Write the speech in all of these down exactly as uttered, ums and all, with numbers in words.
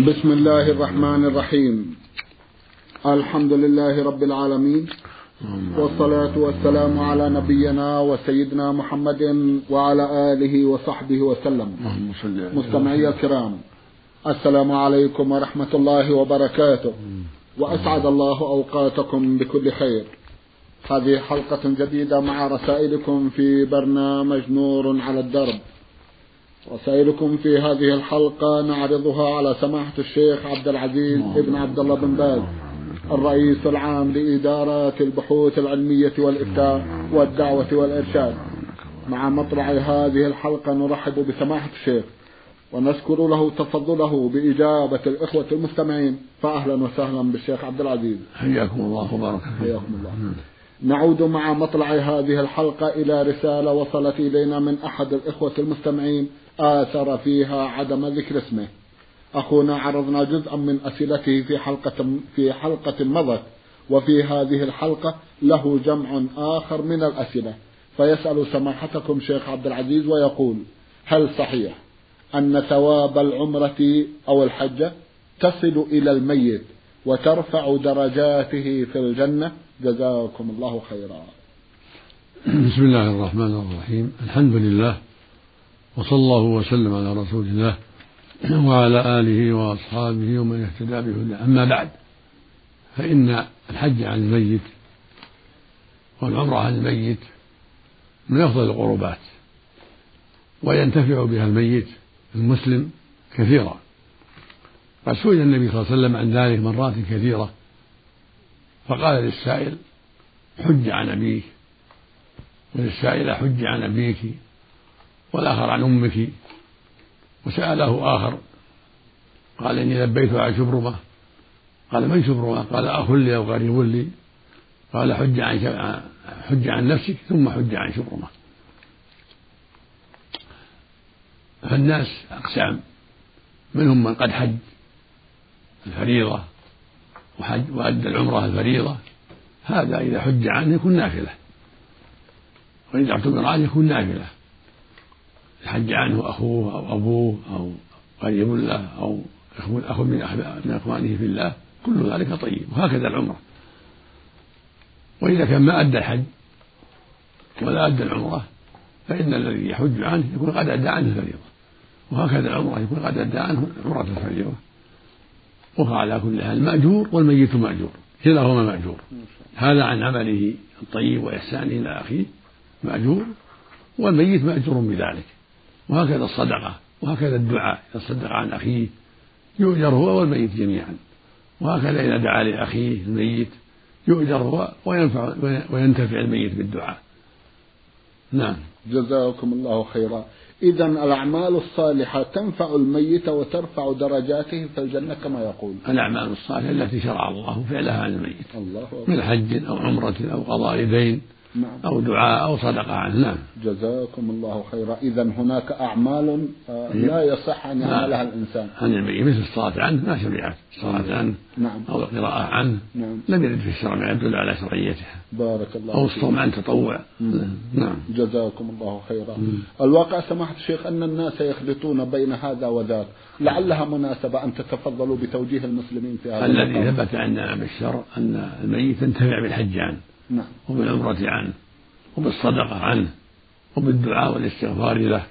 بسم الله الرحمن الرحيم. الحمد لله رب العالمين، والصلاة والسلام على نبينا وسيدنا محمد وعلى آله وصحبه وسلم. مستمعي الكرام، السلام عليكم ورحمة الله وبركاته، وأسعد الله أوقاتكم بكل خير. هذه حلقة جديدة مع رسائلكم في برنامج نور على الدرب. رسائلكم في هذه الحلقة نعرضها على سماحة الشيخ عبد العزيز ابن عبد الله بن باز، الرئيس العام لإدارة البحوث العلمية والإفتاء والدعوة والإرشاد. مع مطلع هذه الحلقة نرحب بسماحة الشيخ ونشكر له تفضله بإجابة الإخوة المستمعين، فأهلا وسهلا بالشيخ عبد العزيز. حياكم الله وبارك حياكم الله. نعود مع مطلع هذه الحلقة إلى رسالة وصلت إلينا من أحد الإخوة المستمعين آثر فيها عدم ذكر اسمه. أخونا عرضنا جزءا من أسئلته في حلقة في حلقة مضت، وفي هذه الحلقة له جمع آخر من الأسئلة، فيسأل سماحتكم شيخ عبد العزيز ويقول: هل صحيح أن ثواب العمرة أو الحجة تصل إلى الميت وترفع درجاته في الجنة؟ جزاكم الله خيرا. بسم الله الرحمن الرحيم. الحمد لله، وصلى الله وسلم على رسول الله وعلى آله وأصحابه ومن اهتدى بهداه. أما بعد، فإن الحج عن الميت والعمرة عن الميت من أفضل القربات، وينتفع بها الميت المسلم كثيرا. قد سئل النبي صلى الله عليه وسلم عن ذلك مرات كثيرة، فقال للسائل: حج عن أبيك، وللسائلة: حج عن أبيك، والآخر عن أمك. وسأله آخر قال: إني لبيت عن شبرمة. قال: من شبرمة؟ قال: أخ لي أو قريب لي. قال: حج عن حج عن نفسك ثم حج عن شبرمة. فالناس أقسام، منهم من قد حج الفريضة وحج وأدى العمرة الفريضة، هذا إذا حج عنه يكون نافلة، وإذا اعتبر عنه يكون نافلة. حج عنه أخوه أو أبوه أو قريب له أو أخ من أخوانه في الله، كل ذلك طيب. وهكذا العمرة. وإذا كان ما أدى الحج ولا أدى العمرة، فإن الذي يحج عنه يكون قد أدى عنه الفريضة، وهكذا العمرة يكون قد أدى عنه عمرة الفريضة. وهو على كل حال مأجور، والميت مأجور، كلاهما مأجور. هذا عن عمله الطيب وإحسانه إلى أخيه مأجور، والميت مأجور بذلك. وهكذا الصدقة، وهكذا الدعاء، إذا صدق عن أخيه يؤجر هو والميت جميعا. وهكذا إذا دعا لأخيه الميت يؤجر هو وينفع وينتفع الميت بالدعاء. نعم. جزاكم الله خيرا. إذن الأعمال الصالحة تنفع الميت وترفع درجاته في الجنة كما يقول. الأعمال الصالحة التي شرع الله فعلها عن الميت، الله من حج أو عمرة أو قضاء دين، نعم، أو دعاء أو صدقة عنه. نعم. جزاكم الله خيرا. إذن هناك أعمال لا يصح أن يعملها الإنسان عن الميت، مثل الصلاة عنه ما شرعت، الصلاة عنه نعم، أو القراءة عنه نعم، لم يرد في الشرع ما يدل على شرعيتها. بارك الله. أو الصوم عن تطوع. نعم. جزاكم الله خيرا. الواقع سماحة الشيخ أن الناس يخلطون بين هذا وذاك، لعلها مناسبة أن تتفضلوا بتوجيه المسلمين في هذا. الذي ثبت عندنا بالشرع أن الميت ينتفع بالحج عنه، نعم، وبالعمرة عنه، وبالصدقة عنه، وبالدعاء والاستغفار له،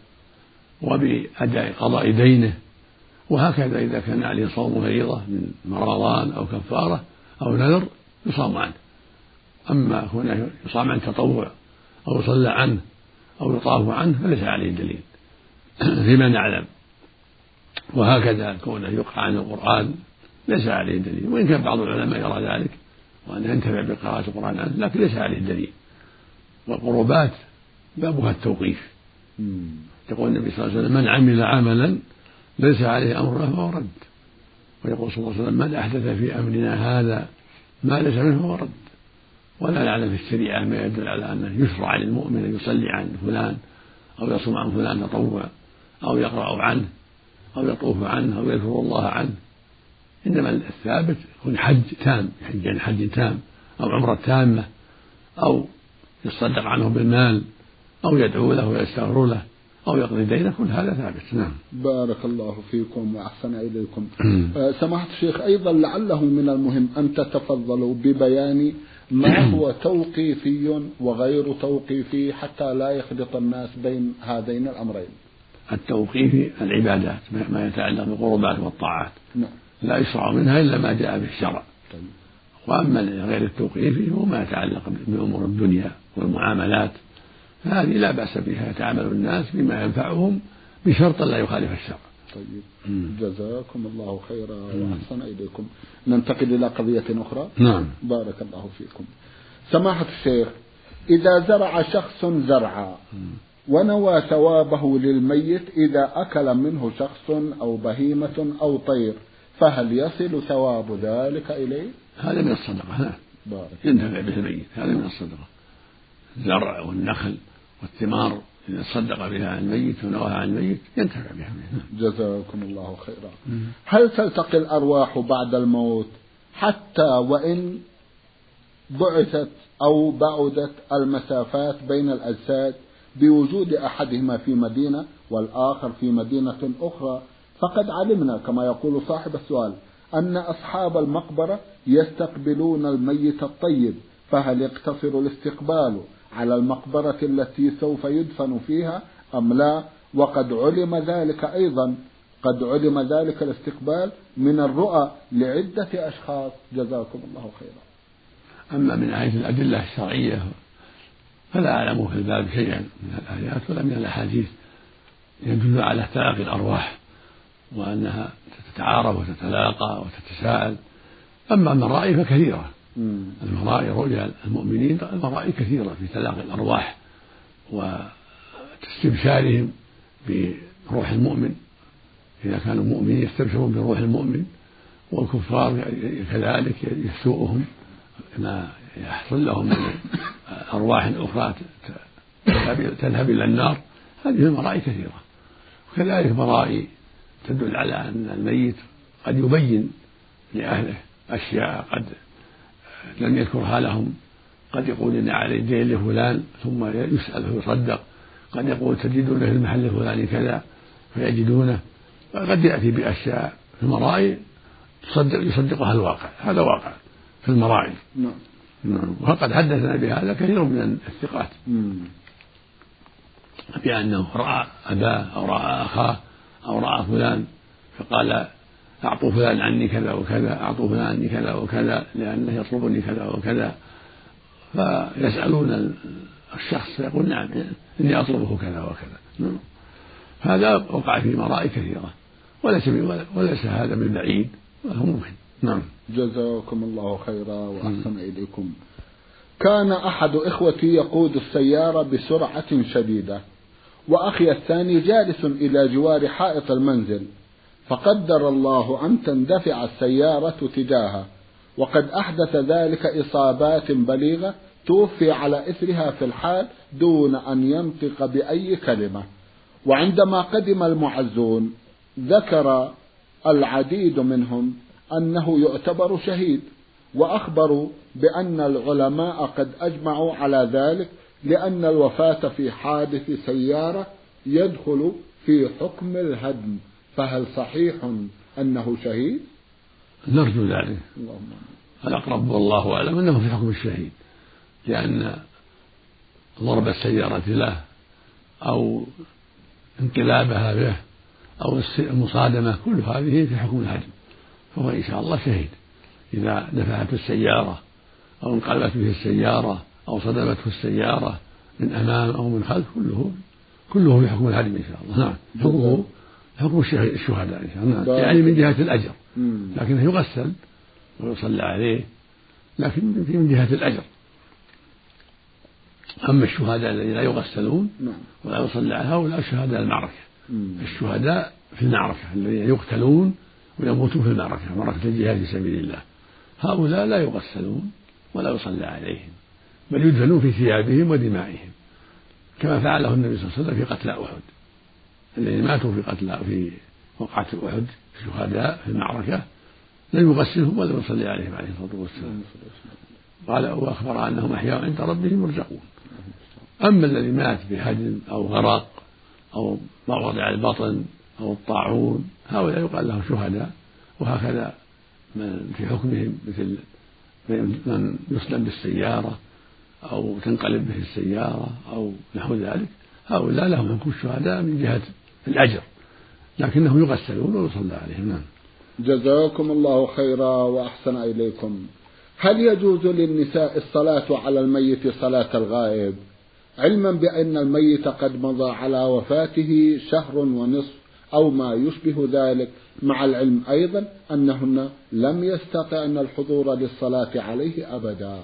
وبأداء قضاء دينه. وهكذا إذا كان عليه صوم فريضة من رمضان أو كفارة أو نذر يصام عنه. أما هنا يصام عن تطوع أو يصلى عنه أو يطاف عنه فليس عليه دليل فيما نعلم. وهكذا كونه يقرأ عن القرآن ليس عليه دليل، وإن كان بعض العلماء يرى ذلك وأن ينتفع بقراءة القرآن عنه، لكن ليس عليه دليل. والقربات بابها التوقيف. يقول النبي صلى الله عليه وسلم: من عمل عملا ليس عليه أمرنا فهو رد. ويقول صلى الله عليه وسلم: من أحدث في أمرنا هذا ما ليس منه فهو رد. ولا نعلم في الشريعة ما يدل على أنه يشرع للمؤمن أن يصلي عن فلان أو يصوم عن فلان تطوع أو يقرأ عنه أو يطوف عنه أو يذكر الله عنه. إنما الثابت يكون حج تام، يحج عن حج تام أو عمرة تامة، أو يصدق عنه بالمال، أو يدعو له ويستغفر له، أو يقضي دينه، كل هذا ثابت. نعم. بارك الله فيكم وأحسن إليكم. آه سماحة الشيخ، أيضا لعله من المهم أن تتفضلوا ببيان ما هو توقيفي وغير توقيفي حتى لا يخلط الناس بين هذين الأمرين. التوقيفي العبادات، ما يتعلق بالقربات والطاعات، نعم. لا يشرع منها إلا ما جاء به الشرع. طيب. وأما غير التوقيفي هو ما يتعلق بأمور الدنيا والمعاملات، هذه لا بأس بها، يتعامل الناس بما ينفعهم بشرط لا يخالف الشرع. طيب. مم. جزاكم الله خيرا وأحسن إليكم. ننتقل إلى قضية أخرى. نعم. بارك الله فيكم. سماحة الشيخ، إذا زرع شخص زرعا ونوى ثوابه للميت إذا أكل منه شخص أو بهيمة أو طير، فهل يصل ثواب ذلك إليه؟ هذا من الصدقة. ينتفع به الميت، هذا من الصدقة. الزرع والنخل والثمار إذا صدق بها عن الميت ونواها عن الميت ينتفع بها. جزاكم الله خيرا. هل تلتقي الأرواح بعد الموت حتى وإن بعثت أو بعدت المسافات بين الأجساد بوجود أحدهما في مدينة والآخر في مدينة أخرى؟ فقد علمنا كما يقول صاحب السؤال أن أصحاب المقبرة يستقبلون الميت الطيب، فهل يقتصر الاستقبال على المقبرة التي سوف يدفن فيها أم لا؟ وقد علم ذلك أيضا قد علم ذلك الاستقبال من الرؤى لعدة أشخاص. جزاكم الله خيرا. أما من ناحية الأدلة الشرعية فلا أعلم في الباب شيئا من الآيات ولا من الأحاديث يدل على تلاقي الأرواح وأنها تتعارف وتتلاقى وتتساءل. أما المرائي فكثيرة، المرائي رؤيا المؤمنين المرائي كثيرة في تلاقي الأرواح واستبشارهم بروح المؤمن، إذا كانوا مؤمنين يستبشرون بروح المؤمن، والكفار كذلك يسوءهم ما يحصل لهم من أرواح أخرى تذهب إلى النار. هذه المرائي كثيرة، وكذلك مرائي تدل على أن الميت قد يبين لأهله أشياء قد لم يذكرها لهم، قد يقول إن علي دين لفلان ثم يسأل فيصدق، قد يقول تجدونه في المحل الفلاني كذا فيجدونه، قد يأتي بأشياء في المرائي تصدق يصدقها الواقع. هذا واقع في المرائي. نعم. وقد حدثنا بهذا كثير من الثقات بأنه رأى أباه أو رأى أخاه أو رأى فلان فقال أعطوا فلان عني كذا وكذا، أعطوا فلان عني كذا وكذا لأنه يطلبني كذا وكذا، فيسألون الشخص فيقول نعم إني أطلبه كذا وكذا. هذا وقع في مرائي كثيرة وليس وليس هذا من بعيد وهو ممكن. نعم. جزاكم الله خيرا وأحسن إليكم. كان أحد إخوتي يقود السيارة بسرعة شديدة، وأخي الثاني جالس إلى جوار حائط المنزل، فقدر الله أن تندفع السيارة تجاهه، وقد أحدث ذلك إصابات بليغة توفي على إثرها في الحال دون أن ينطق بأي كلمة. وعندما قدم المعزون ذكر العديد منهم أنه يعتبر شهيد، وأخبروا بأن العلماء قد أجمعوا على ذلك لأن الوفاة في حادث سيارة يدخل في حكم الهدم، فهل صحيح أنه شهيد؟ نرجو ذلك. الأقرب والله أعلم أنه في حكم الشهيد، لأن ضرب السيارة له أو انقلابها به أو المصادمة كل هذه في حكم الهدم، فهو إن شاء الله شهيد. إذا دفعته السيارة أو انقلبت به السيارة أو صدمته السيارة من أمام أو من خلف كله كله في حكم الهدم إن شاء الله. نعم. حكمه حكم الشهداء إن شاء الله، يعني من جهة الأجر، لكنه يغسل ويصلى عليه لكن في من جهة الأجر. أما الشهداء الذين لا يغسلون ولا يصلى على هؤلاء شهداء المعركة. الشهداء في المعركة الذين يقتلون ويموتون في المعركة، معركة الجهاد في سبيل الله، هؤلاء لا يغسلون ولا يصلى عليهم، بل يدفنون في ثيابهم ودمائهم كما فعله النبي صلى الله عليه وسلم في قتلى أحد. الذين ماتوا في قتلى في وقعة أحد الشهداء في المعركة لم يغسلهم ولا يصلي عليهم عليه الصلاة والسلام، قال وأخبر أنهم أحياء عند ربهم يرزقون. أما الذي مات بهدم أو غرق أو وضع البطن أو الطاعون، هؤلاء يقال لهم شهداء. وهكذا من في حكمهم مثل من يسلم بالسيارة أو تنقلب به السيارة أو نحو ذلك، هؤلاء لهم حكم الشهداء من جهة الأجر، لكنهم يغسلون ويصلى عليهم. نعم. جزاكم الله خيرا وأحسن إليكم. هل يجوز للنساء الصلاة على الميت صلاة الغائب، علما بأن الميت قد مضى على وفاته شهر ونصف أو ما يشبه ذلك، مع العلم أيضا أنهن لم يستطعن الحضور للصلاة عليه أبدا؟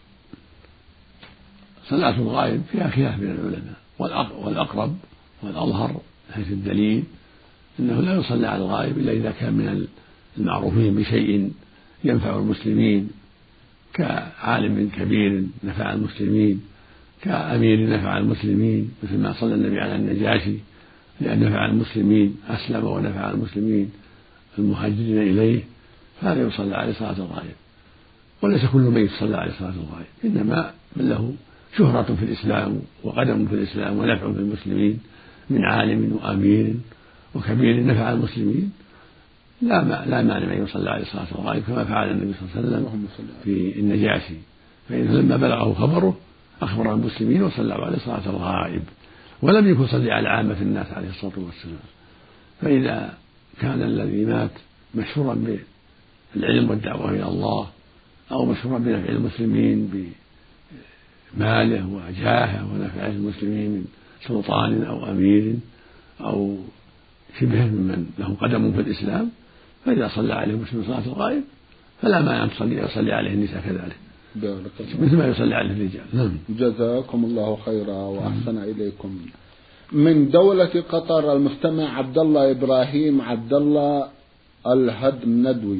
صلاة الغائب فيها خلاف بين العلماء، والأقرب والأظهر حيث الدليل أنه لا يصلى على الغائب إلا إذا كان من المعروفين بشيء ينفع المسلمين، كعالم كبير نفع المسلمين، كأمير نفع المسلمين، مثل ما صلى النبي على النجاشي لأن نفع المسلمين، أسلم ونفع المسلمين المهاجرين إليه، فهذا يصلى عليه صلاة الغائب. وليس كل ميت يصلى عليه صلاة الغائب، إنما من له شهرة في الإسلام وقدم في الإسلام ونفع في المسلمين من عالم وأمير وكبير نفع المسلمين، لا ما لا مانع من يصلى عليه صلاة الغائب، كما فعل النبي صلى الله عليه وسلم في النجاشي، فإنه لما بلغه خبره أخبر المسلمين وصلوا عليه صلاة الغائب، ولم يكن يصلي على عامة الناس عليه الصلاة والسلام. فإذا كان الذي مات مشهورا بالعلم والدعوة إلى الله، أو مشهورا بنفع المسلمين بماله وجاهه ونفع المسلمين من سلطان أو أمير أو شبه ممن له قدم في الإسلام، فإذا صلى عليه مسلم صلاة الغائب فلا مانع أن يصلي عليه النساء كذلك مثل ما يصلي عليه الرجال. نعم. جزاكم الله خيرا وأحسن إليكم. من دولة قطر المستمع عبد الله إبراهيم عبد الله الهدم ندوي،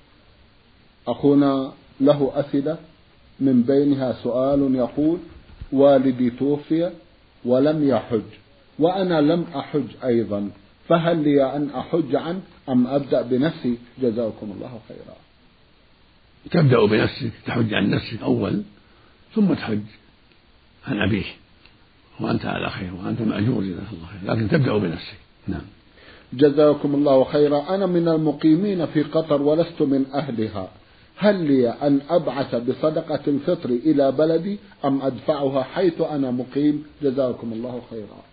أخونا له أسئلة، من بينها سؤال يقول: والدي توفي ولم يحج وأنا لم أحج أيضا، فهل لي أن أحج عنه أم أبدأ بنفسي؟ جزاكم الله خيرا. تبدأ بنفسك، تحج عن نفسك أول ثم تحج عن أبيه، وأنت على خير وأنت مأجور جزاك الله خير، لكن تبدأ بنفسك. نعم. جزاكم الله خيرا. أنا من المقيمين في قطر ولست من أهلها، هل لي أن أبعث بصدقة الفطر إلى بلدي أم أدفعها حيث أنا مقيم؟ جزاكم الله خيرا.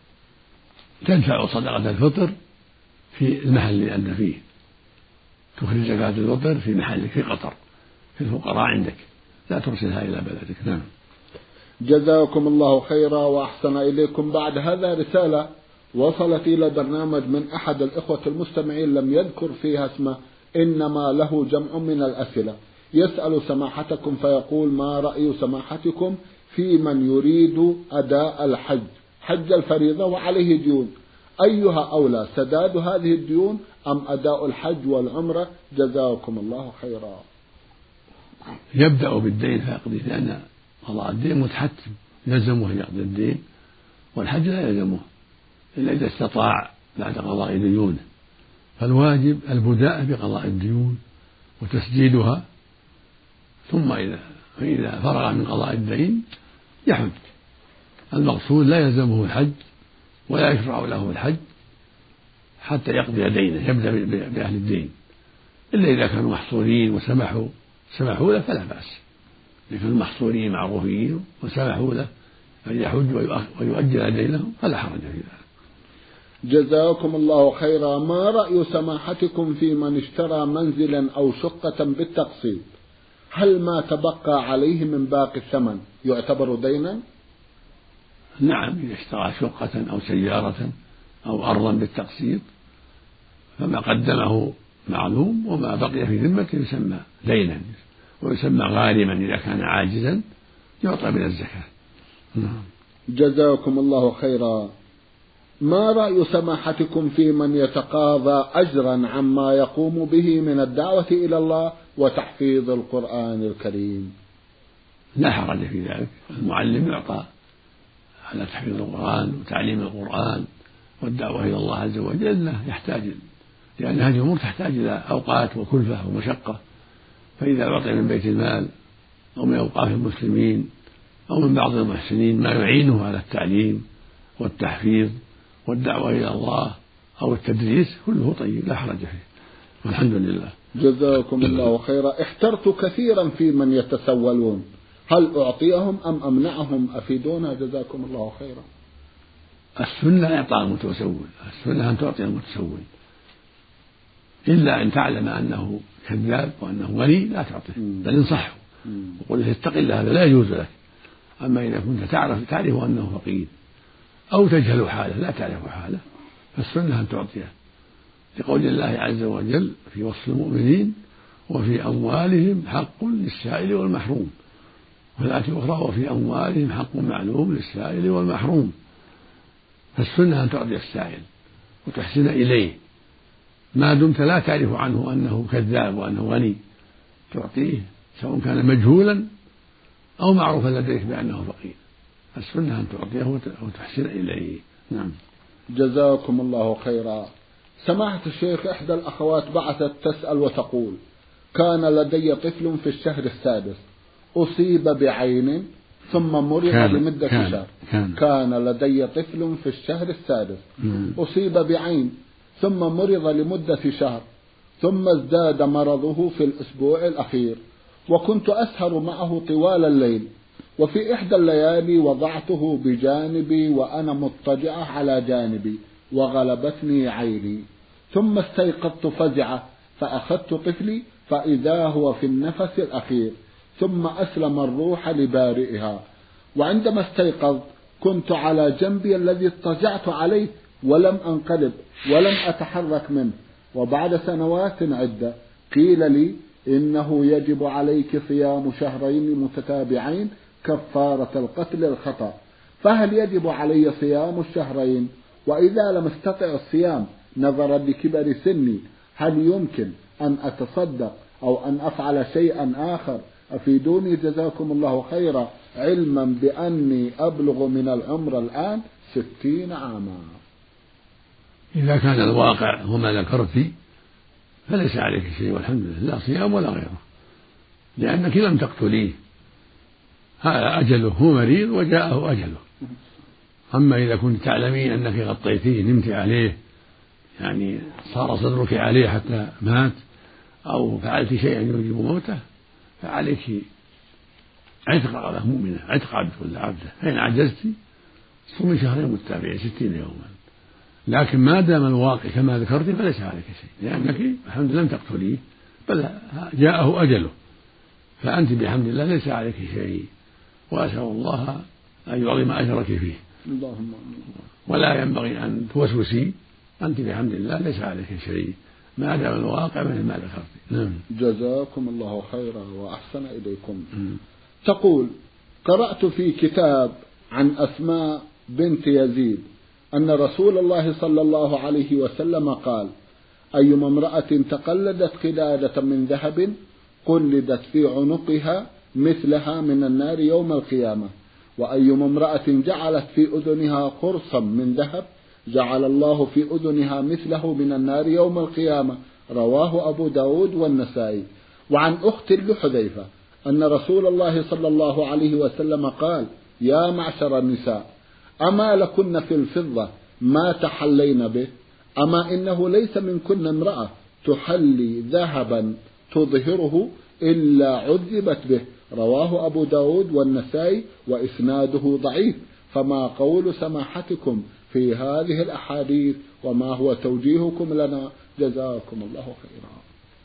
تدفع صدقة الفطر في المحل اللي أنت فيه، تخرج زكاة الفطر في محلك في قطر في الفقراء عندك، لا ترسلها إلى بلدك. نعم. جزاكم الله خيرا وأحسن إليكم. بعد هذا رسالة وصلت إلى البرنامج من أحد الإخوة المستمعين لم يذكر فيها اسمه، إنما له جمع من الأسئلة، يسأل سماحتكم فيقول: ما رأي سماحتكم في من يريد أداء الحج حج الفريضة وعليه ديون، أيها أولى سداد هذه الديون أم أداء الحج والعمرة؟ جزاكم الله خيرا. يبدأ بالدين فيقضيه، لأن قضاء الدين متحتم يلزمه أن يقضي الدين، والحج لا يلزمه إلا إذا استطاع بعد قضاء ديونه، فالواجب البداء بقضاء الديون وتسديدها، ثم إذا فإذا فرغ من قضاء الدين يحج. المقصود لا يلزمه الحج ولا يشرع له الحج حتى يقضي دينه، يبدأ بأهل الدين، إلا إذا كانوا محصورين وسمحوا سمحوا له فلا بأس، لكن المحصورين معروفين وسمحوا له أن يحج ويؤجل دينهم فلا حرج في ذلك. جزاكم الله خيرا. ما رأي سماحتكم في من اشترى منزلا أو شقة بالتقسيط، هل ما تبقى عليه من باقي الثمن يعتبر دينا؟ نعم، إذا اشترى شقة أو سيارة أو أرضا بالتقسيط فما قدمه معلوم، وما بقي في ذمته يسمى دينا، ويسمى غارما إذا كان عاجزا يعطى من الزكاة. جزاكم الله خيرا. ما رأي سماحتكم في من يتقاضى أجرا عما يقوم به من الدعوة إلى الله وتحفيظ القرآن الكريم؟ لا حرج في ذلك، المعلم يعطى على تحفيظ القرآن وتعليم القرآن والدعوة إلى الله عز وجل، يحتاج، لأن هذه الأمور تحتاج إلى أوقات وكلفة ومشقة، فإذا أعطي من بيت المال أو من أوقاف المسلمين أو من بعض المحسنين ما يعينه على التعليم والتحفيظ والدعوة إلى الله أو التدريس كله طيب لا حرج فيه، والحمد لله. جزاكم الله خيرا. احترت كثيرا في من يتسولون، هل أعطيهم أم أمنعهم؟ أفيدونا جزاكم الله خيرا. السنة إعطاء المتسول، السنة أن تعطي المتسول، إلا أن تعلم أنه كذاب وأنه غني لا تعطيه، بل انصحه وقل له اتق الله، هذا لا يجوز لك. أما إذا كنت تعرف تعرف أنه فقير أو تجهل حاله لا تعرف حاله فالسنة أن تعطيه، لقول الله عز وجل في وصف المؤمنين وفي أموالهم حق للسائل والمحروم، والآية الأخرى وفي أموالهم حق معلوم للسائل والمحروم. فالسنة أن تعطي السائل وتحسن إليه ما دمت لا تعرف عنه أنه كذاب وأنه غني، تعطيه سواء كان مجهولا أو معروفا لديك بأنه فقير، السنة أن تعطيه وتحسن إليه. نعم. جزاكم الله خيرا. سماحة الشيخ، إحدى الأخوات بعثت تسأل وتقول: كان لدي طفل في الشهر السادس أصيب بعين ثم مرض لمدة كان شهر. كان. كان لدي طفل في الشهر السادس أصيب بعين ثم مرض لمدة شهر، ثم ازداد مرضه في الأسبوع الأخير، وكنت أسهر معه طوال الليل، وفي إحدى الليالي وضعته بجانبي وأنا مضطجعة على جانبي وغلبتني عيني، ثم استيقظت فزعة فأخذت طفلي فإذا هو في النفس الأخير، ثم أسلم الروح لبارئها، وعندما استيقظت كنت على جنبي الذي اضطجعت عليه ولم أنقلب ولم أتحرك منه. وبعد سنوات عدة قيل لي إنه يجب عليك صيام شهرين متتابعين كفارة القتل الخطأ، فهل يجب علي صيام الشهرين؟ وإذا لم استطع الصيام نظرا لكبر سني هل يمكن أن أتصدق أو أن أفعل شيئا آخر؟ أفيدوني جزاكم الله خيرا، علما بأني أبلغ من العمر الآن ستين عاما. إذا كان الواقع هما ذكرت فليس عليك شيء والحمد لله، لا صيام ولا غيره، لأنك لم تقتليه، هذا أجله، هو مريض وجاءه أجله. أما إذا كنت تعلمين أنك غطيتيه نمت عليه، يعني صار صدرك عليه حتى مات، أو فعلت شيئا يوجب موته، فعليك عتق رقبة مؤمنة، عتق عبد ولا عبده، فإن عجزت صومي شهرين متتابعين ستين يوما. لكن ما دام الواقع كما ذكرت فليس عليك شيء، لأنك الحمد لله لم تقتليه بل جاءه أجله، فأنت بحمد الله ليس عليك شيء، وأسأل الله أن يعظم أجرك فيه. اللهم. ولا ينبغي أن توسوسي، أنت بحمد الله ليس عليك شيء ما دام الواقع مثل ما ذكرت. نعم. جزاكم الله خيرا وأحسن إليكم. م. تقول: قرأت في كتاب عن أسماء بنت يزيد أن رسول الله صلى الله عليه وسلم قال: أيما امرأة تقلدت قلادة من ذهب قلدت في عنقها مثلها من النار يوم القيامة، وأيما امرأة جعلت في أذنها قرصا من ذهب جعل الله في أذنها مثله من النار يوم القيامة. رواه أبو داود والنسائي. وعن أخت لحذيفة أن رسول الله صلى الله عليه وسلم قال: يا معشر النساء، أما لكن في الفضة ما تحلين به؟ أما إنه ليس منكن امرأة تحلي ذهبا تظهره إلا عذبت به. رواه أبو داود والنسائي وإسناده ضعيف، فما قول سماحتكم في هذه الأحاديث وما هو توجيهكم لنا؟ جزاكم الله خيرا.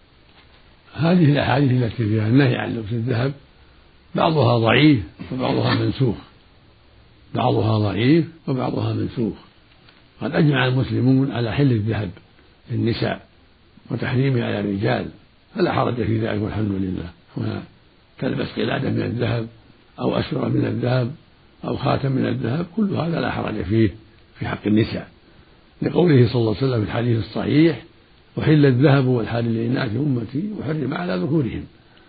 هذه الأحاديث التي فيها النهي عن لبس الذهب بعضها ضعيف وبعضها منسوخ، بعضها ضعيف وبعضها منسوخ. قد أجمع المسلمون على حل الذهب للنساء وتحريمه على الرجال، فلا حرج في ذلك والحمد لله. هنا تلبس قلادة من الذهب أو أسرة من الذهب أو خاتم من الذهب، كل هذا لا حرج فيه في حق النساء، لقوله صلى الله عليه وسلم في الحديث الصحيح: وحل الذهب والحرير لإناث أمتي وحرم على ذكورهم.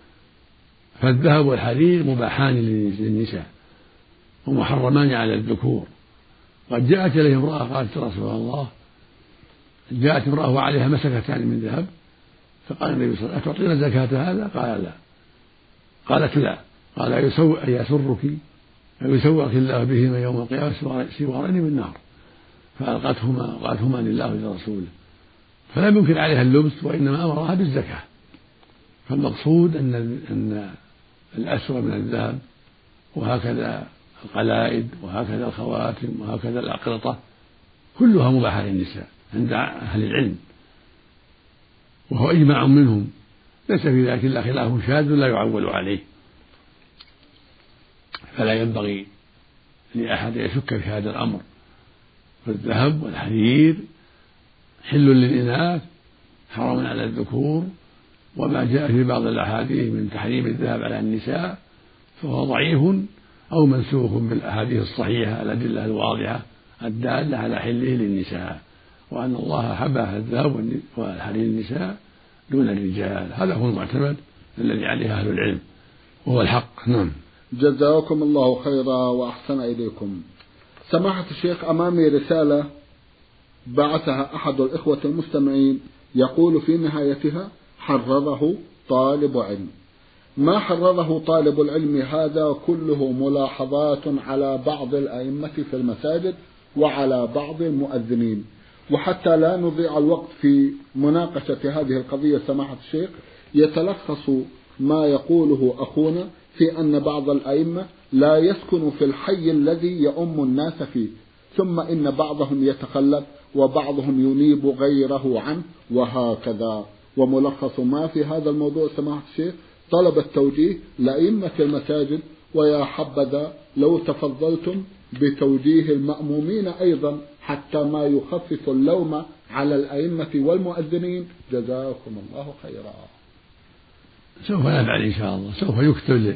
فالذهب والحرير مباحان للنساء ومحرمان على الذكور. قد جاءت إليه امرأة قالت: يا رسول الله، جاءت امرأة وعليها مسكتان من ذهب، فقال النبي صلى الله عليه وسلم: أتعطينا زكاة هذا؟ قال: لا. قالت: لا. قال: أيسرك أيسرك الله بهما يوم القيامة سوارين من نار. فألقتهما وقالتهما لله ولرسوله، فلم ينكر عليها اللبس، وإنما أمرها بالزكاة. فالمقصود أن أن الأسود من الذهب وهكذا القلائد وهكذا الخواتم وهكذا الأقرطة كلها مباحة للنساء عند أهل العلم، وهو إجماع منهم، ليس في ذلك إلا خلاف شاذ لا يعول عليه. فلا ينبغي لأحد يشك في هذا الأمر، فالذهب والحرير حل للإناث حرام على الذكور، وما جاء في بعض الأحاديث من تحريم الذهب على النساء فهو ضعيف أو منسوخ بالأحاديث الصحيحة الأدلة الواضحة الدالة على حله للنساء، وأن الله حبه الذهب والحرير للنساء دون الرجال. هذا هو المعتمد الذي عليه أهل العلم وهو الحق. نعم. جزاكم الله خيرا وأحسن إليكم. سماحة الشيخ، أمامي رسالة بعثها أحد الإخوة المستمعين يقول في نهايتها: حرره طالب علم. ما حرره طالب العلم هذا كله ملاحظات على بعض الأئمة في المساجد وعلى بعض المؤذنين، وحتى لا نضيع الوقت في مناقشة هذه القضية سماحة الشيخ، يتلخص ما يقوله أخونا في أن بعض الأئمة لا يسكن في الحي الذي يؤم الناس فيه، ثم إن بعضهم يتخلف وبعضهم ينيب غيره عنه وهكذا. وملخص ما في هذا الموضوع سماحة الشيخ طلب التوجيه لأئمة المساجد، ويا حبذا لو تفضلتم بتوجيه المأمومين أيضا حتى ما يخفف اللوم على الأئمة والمؤذنين. جزاكم الله خيرا. سوف نفعل إن شاء الله، سوف يكتب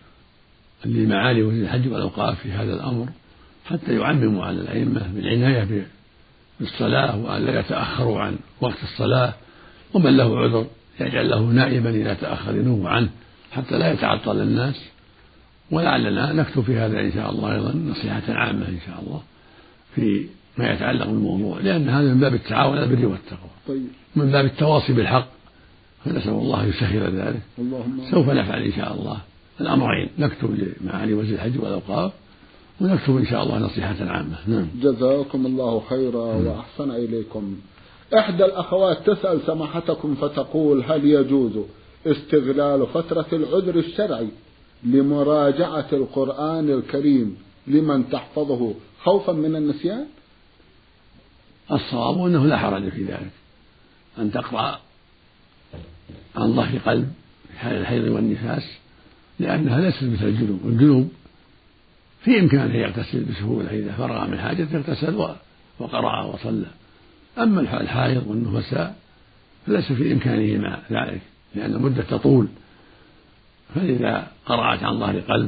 لمعالي وزير الحج والأوقاف في هذا الأمر حتى يعمموا على الأئمة بالعناية بالصلاة وأن لا يتأخروا عن وقت الصلاة، ومن له عذر يجعل له نائبا إذا تأخر ينوب عنه حتى لا يتعطل الناس. ولعلنا نكتب في هذا إن شاء الله أيضا نصيحة عامة إن شاء الله في ما يتعلق بالموضوع، لأن هذا من باب التعاون على البر والتقوى، طيب. من باب التواصي بالحق، فنسأل الله يسهل ذلك. اللهم سوف نفعل إن شاء الله الأمرين، نكتب لمعالي وزير الحج والأوقاف ونكتب إن شاء الله نصيحة عامة. نعم. جزاكم الله خيرا م. وأحسن إليكم. إحدى الأخوات تسأل سماحتكم فتقول: هل يجوز استغلال فترة العذر الشرعي لمراجعة القرآن الكريم لمن تحفظه خوفا من النسيان؟ الصواب أنه لا حرج في ذلك، أن تقرأ عن ظهر قلب في حال الحيض والنفاس، لأنها ليست مثل الجنوب. الجنوب في إمكانه يغتسل بسهولة، إذا فرغ من حاجة يغتسل وقرأ وصلى. أما الحائض والنفساء فليس في إمكانه مع ذلك، لأن المدة تطول، فإذا قرأت عن ظهر قلب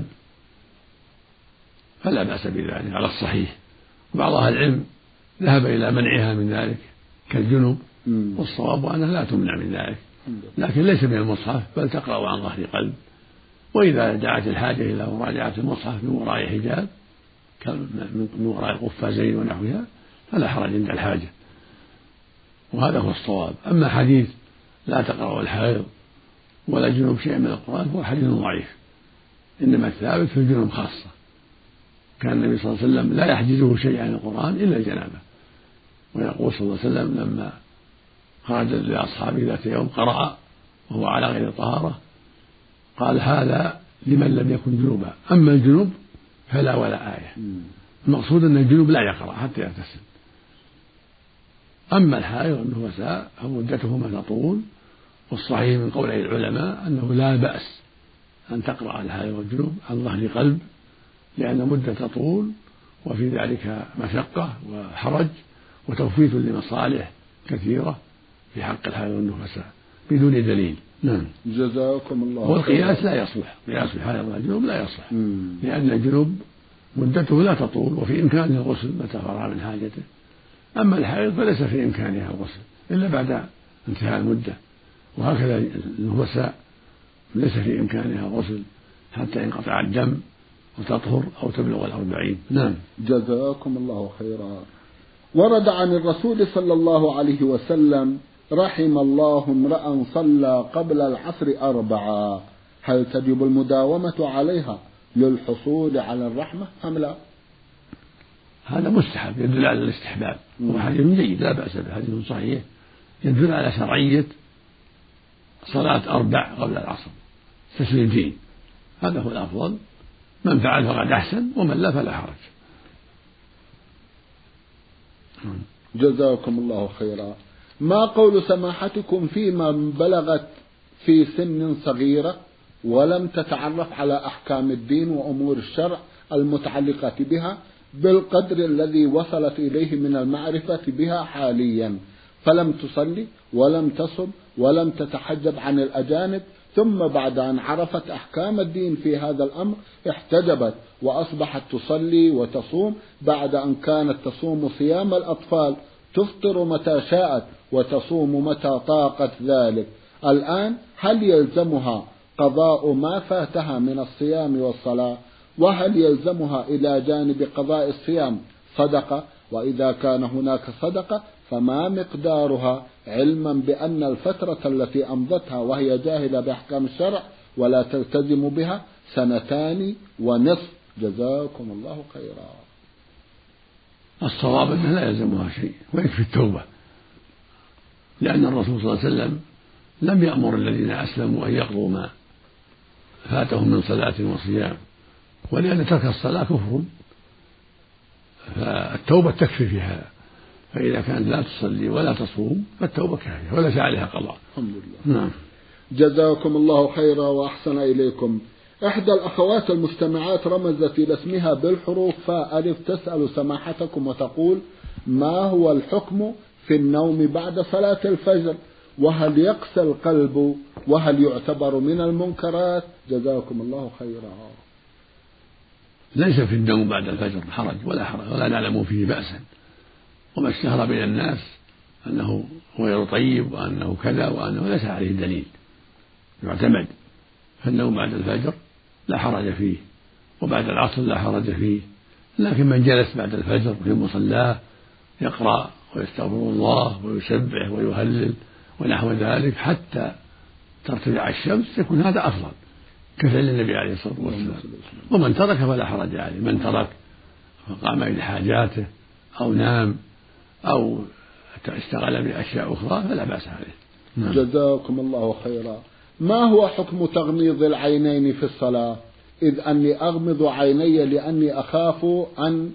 فلا بأس بذلك على الصحيح. وبعض أهل العلم ذهب إلى منعها من ذلك كالجنوب، والصواب أنها لا تمنع من ذلك، لكن ليس من المصحف، بل تقرأ عن ظهر قلب. وإذا دعت الحاجة إلى مراجعة المصحف من وراء حجاب من وراء القفازين ونحوها فلا حرج عند الحاجة، وهذا هو الصواب. أما حديث لا تقرأ الحائض ولا جنوب شيء من القرآن فهو حديث ضعيف، إنما الثابت في الجنوب خاصة. كان النبي صلى الله عليه وسلم لا يحجزه شيء عن القرآن إلا الجنابة، ويقول صلى الله عليه وسلم لما خرج لأصحابه ذات يوم قرأ وهو على غير طهارة قال: هذا لمن لم يكن جنوبا، أما الجنوب فلا ولا آية. المقصود أن الجنوب لا يقرأ حتى يغتسل. أما الحائض والنفساء فمدتهما تطول، والصحيح من قول العلماء أنه لا بأس أن تقرأ الحائض والجنوب عن ظهر قلب، لأن المدة تطول وفي ذلك مشقة وحرج وتوفيت لمصالح كثيرة في حق الحائض والنفساء بدون دليل. نعم. جزاكم الله. والقياس لا يصلح، قياس الحائض والجنوب لا يصلح، مم. لأن الجنوب مدته لا تطول وفي إمكانه الغسل متى فرغ من حاجته. أما الحائض فليس في إمكانها الغسل إلا بعد انتهاء المدة، وهكذا النفساء ليس في إمكانها الغسل حتى ينقطع الدم وتطهر أو تبلغ الأربعين. نعم. جزاكم الله خيرا. ورد عن الرسول صلى الله عليه وسلم: رحم الله امرأ صلى قبل العصر أربعة، هل تجب المداومة عليها للحصول على الرحمة أم لا؟ هذا مستحب يدل على الاستحباب، وحديث جيد لا بأس به، حديث صحيح يدل على شرعية صلاة أربع قبل العصر تسليمتين، هذا هو الأفضل، من فعل فقد أحسن ومن لا فلا حرج. جزاكم الله خيرا. ما قول سماحتكم فيما بلغت في سن صغيرة ولم تتعرف على أحكام الدين وأمور الشرع المتعلقة بها بالقدر الذي وصلت إليه من المعرفة بها حاليا، فلم تصلي ولم تصم ولم تتحجب عن الأجانب، ثم بعد أن عرفت أحكام الدين في هذا الأمر احتجبت وأصبحت تصلي وتصوم بعد أن كانت تصوم صيام الأطفال، تفطر متى شاءت وتصوم متى طاقت ذلك، الآن هل يلزمها قضاء ما فاتها من الصيام والصلاة؟ وهل يلزمها إلى جانب قضاء الصيام صدقة؟ وإذا كان هناك صدقة فما مقدارها، علما بأن الفترة التي أمضتها وهي جاهلة بأحكام الشرع ولا تلتزم بها سنتان ونصف؟ جزاكم الله خيرا. الصواب أنه لا يلزمها شيء ويكفي التوبة، لأن الرسول صلى الله عليه وسلم لم يأمر الذين أسلموا أن يقضوا ما فاتهم من صلاة وصيام، ولأن ترك الصلاة كفر، فالتوبة تكفي في هذا، فإذا كانت لا تصلي ولا تصوم فالتوبة كافية وليس عليها قضاء. الحمد لله. نعم. جزاكم الله خيرا وأحسن إليكم. إحدى الأخوات المجتمعات رمزت إلى اسمها بالحروف فاء ألف تسأل سماحتكم وتقول: ما هو الحكم في النوم بعد صلاة الفجر؟ وهل يقسى القلب؟ وهل يعتبر من المنكرات؟ جزاكم الله خيرا. ليس في النوم بعد الفجر حرج ولا حرج ولا نعلم فيه بأسا، وما اشتهر بين الناس أنه غير طيب وأنه كذا وأنه ليس عليه دليل يعتمد، فالنوم بعد الفجر لا حرج فيه، وبعد العصر لا حرج فيه، لكن من جلس بعد الفجر في مصلاه يقرأ ويستغفر الله ويسبح ويهلل ونحو ذلك حتى ترتفع الشمس يكون هذا أفضل كفعل النبي عليه الصلاة والسلام. ومن ترك فلا حرج عليه، من ترك فقام إلى حاجاته أو نام أو اشتغل بأشياء أخرى فلا بأس عليه. نعم. جزاكم الله خيرا. ما هو حكم تغميض العينين في الصلاة؟ إذ أني أغمض عيني لأني أخاف أن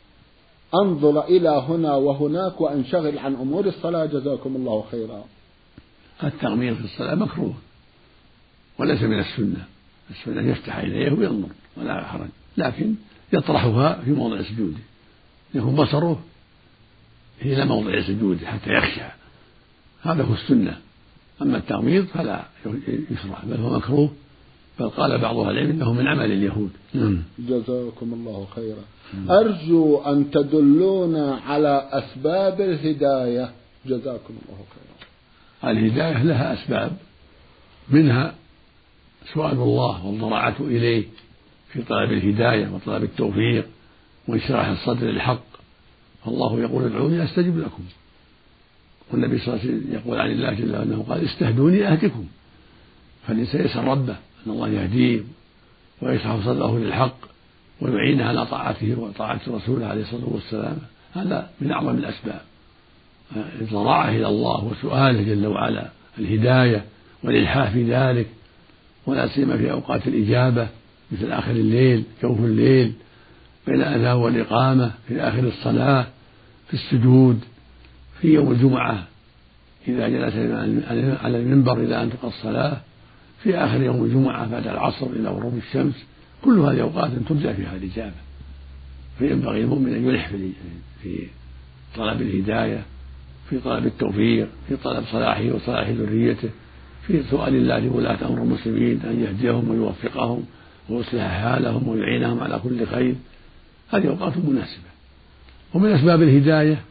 أنظر إلى هنا وهناك وأنشغل عن أمور الصلاة. جزاكم الله خيرا. التغميض في الصلاة مكروه وليس من السنة، السنة يفتح عينيه وينظر ولا حرج، لكن يطرحها في موضع سجوده، يكون بصره إلى موضع سجوده حتى يخشى، هذا هو السنة. أما التغميض فلا يشرع بل هو مكروه، بل قال بعض أهل العلم إنه من عمل اليهود. جزاكم الله خيرا. أرجو أن تدلونا على أسباب الهداية. جزاكم الله خيرا. الهداية لها أسباب، منها سؤال الله والضراعة إليه في طلب الهداية وطلب التوفيق وانشراح الصدر للحق، فالله يقول ادعوني أستجب لكم، والنبي صلى الله عليه وسلم يقول عن الله جل وعلا قال استهدوني أهدكم، فالإنسان يسأل ربه أن الله يهديه ويشرح صدره للحق ويعينه على طاعته وطاعة رسوله عليه الصلاة والسلام، هذا من أعظم الأسباب، الضراعة إلى الله وسؤاله جل وعلا الهداية والإلحاح في ذلك، ولا سيما في أوقات الإجابة مثل آخر الليل، جوف الليل، بين الأذان والإقامة، في آخر الصلاة، في السجود، في يوم الجمعة إذا جلس على المنبر إلى أن تقضى الصلاة، في آخر يوم الجمعة بعد العصر إلى غروب الشمس، كل هذه أوقات ترجى فيها الإجابة، فينبغي المؤمن أن يلح في طلب الهداية، في طلب التوفيق، في طلب صلاحه وصلاح ذريته، في سؤال الله لولاة أمر المسلمين أن يهديهم ويوفقهم ويصلح حالهم ويعينهم على كل خير، هذه أوقات مناسبة. ومن أسباب الهداية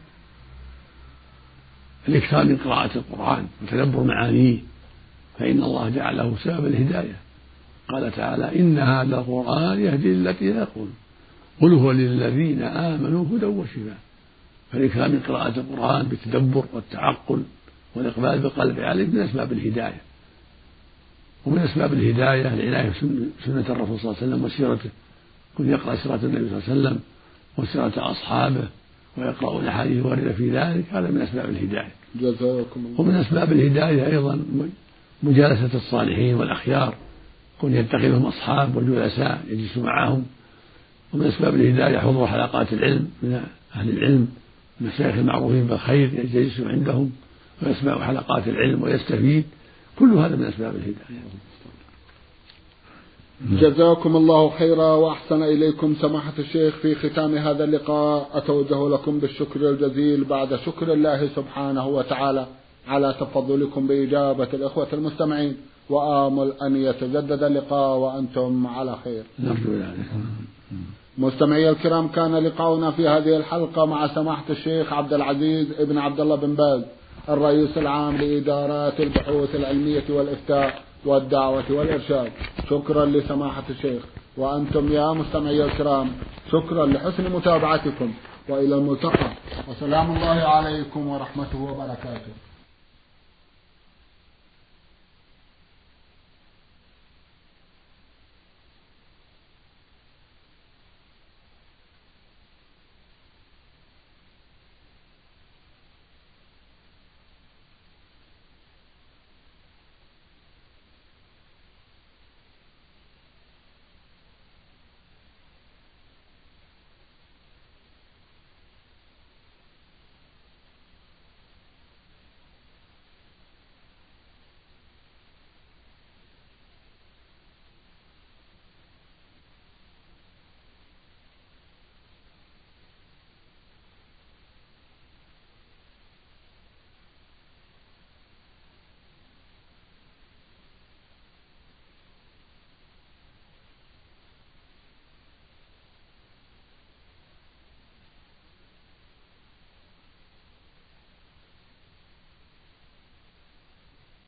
الإكثار من قراءة القرآن وتدبر معانيه، فإن الله جعله سبب الهداية، قال تعالى إن هذا القرآن يهدي للتي هي أقوم قل هو للذين آمنوا هدى وشفاء، فالإكثار من قراءة القرآن بالتدبر والتعقل والإقبال بالقلب عليه من أسباب الهداية. ومن أسباب الهداية العناية بسنة الرسول صلى الله عليه وسلم وسيرته، كن يقرأ سيرة النبي صلى الله عليه وسلم وسيرة أصحابه ويقرأون الأحاديث الواردة في ذلك، هذا من أسباب الهداية. جزاكم الله. ومن أسباب الهداية أيضا مجالسة الصالحين والأخيار، كن يتخذهم أصحاب وجلساء يجلس معهم. ومن أسباب الهداية حضور حلقات العلم من أهل العلم، المشايخ المعروفين بالخير يجلس عندهم ويسمع حلقات العلم ويستفيد، كل هذا من أسباب الهداية. جزاكم الله خيرا وأحسن إليكم سماحة الشيخ. في ختام هذا اللقاء أتوجه لكم بالشكر الجزيل بعد شكر الله سبحانه وتعالى على تفضلكم بإجابة الإخوة المستمعين، وآمل أن يتجدد اللقاء وأنتم على خير. نرجو ذلك. مستمعي الكرام، كان لقاؤنا في هذه الحلقة مع سماحة الشيخ عبد العزيز ابن عبد الله بن باز، الرئيس العام لإدارات البحوث العلمية والإفتاء والدعوة والإرشاد. شكرا لسماحة الشيخ، وأنتم يا مستمعي الكرام شكرا لحسن متابعتكم، وإلى الملتقى، وسلام الله عليكم ورحمته وبركاته.